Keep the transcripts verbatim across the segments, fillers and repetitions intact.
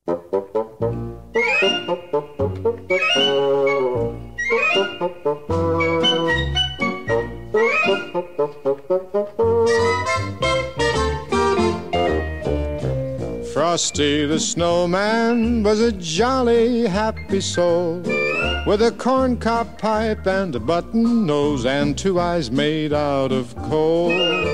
Frosty the Snowman was a jolly, happy soul, with a corncob pipe and a button nose and two eyes made out of coal.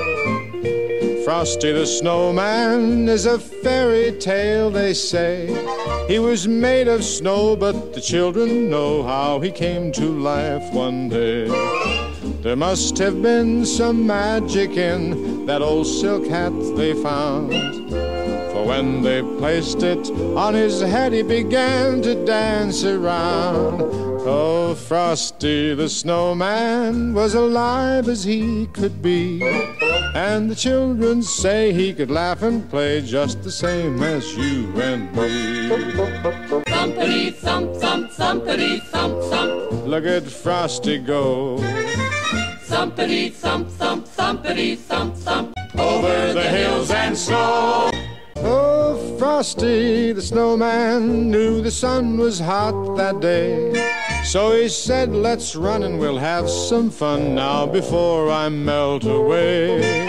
Frosty the Snowman is a fairy tale, they say. He was made of snow, but the children know how he came to life one day. There must have been some magic in that old silk hat they found, for when they placed it on his head, he began to dance around. Oh, Frosty the Snowman was alive as he could be, and the children say he could laugh and play just the same as you and me. Thumpity thump thump, thumpity thump thump. Look at Frosty go. Thumpity thump thump, thumpity thump thump. Over the hills and snow. Oh, Frosty the Snowman knew the sun was hot that day, so he said, let's run and we'll have some fun now before I melt away.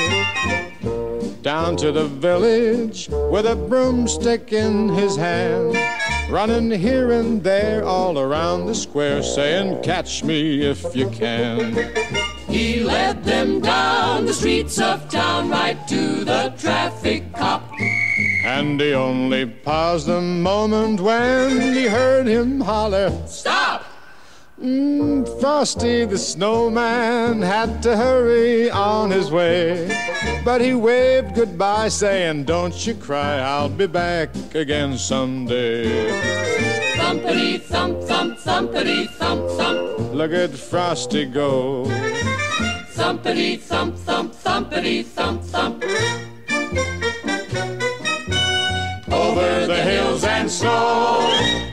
Down to the village with a broomstick in his hand, running here and there all around the square, saying, catch me if you can. He led them down the streets of town, right to the traffic cop. And he only paused a moment when he heard him holler, stop! Mm, Frosty the Snowman had to hurry on his way, but he waved goodbye saying, don't you cry, I'll be back again someday. Thumpity thump thump, thumpity thump thump. Look at Frosty go. Thumpity thump thump, thumpity thump thump. Over the hills and snow.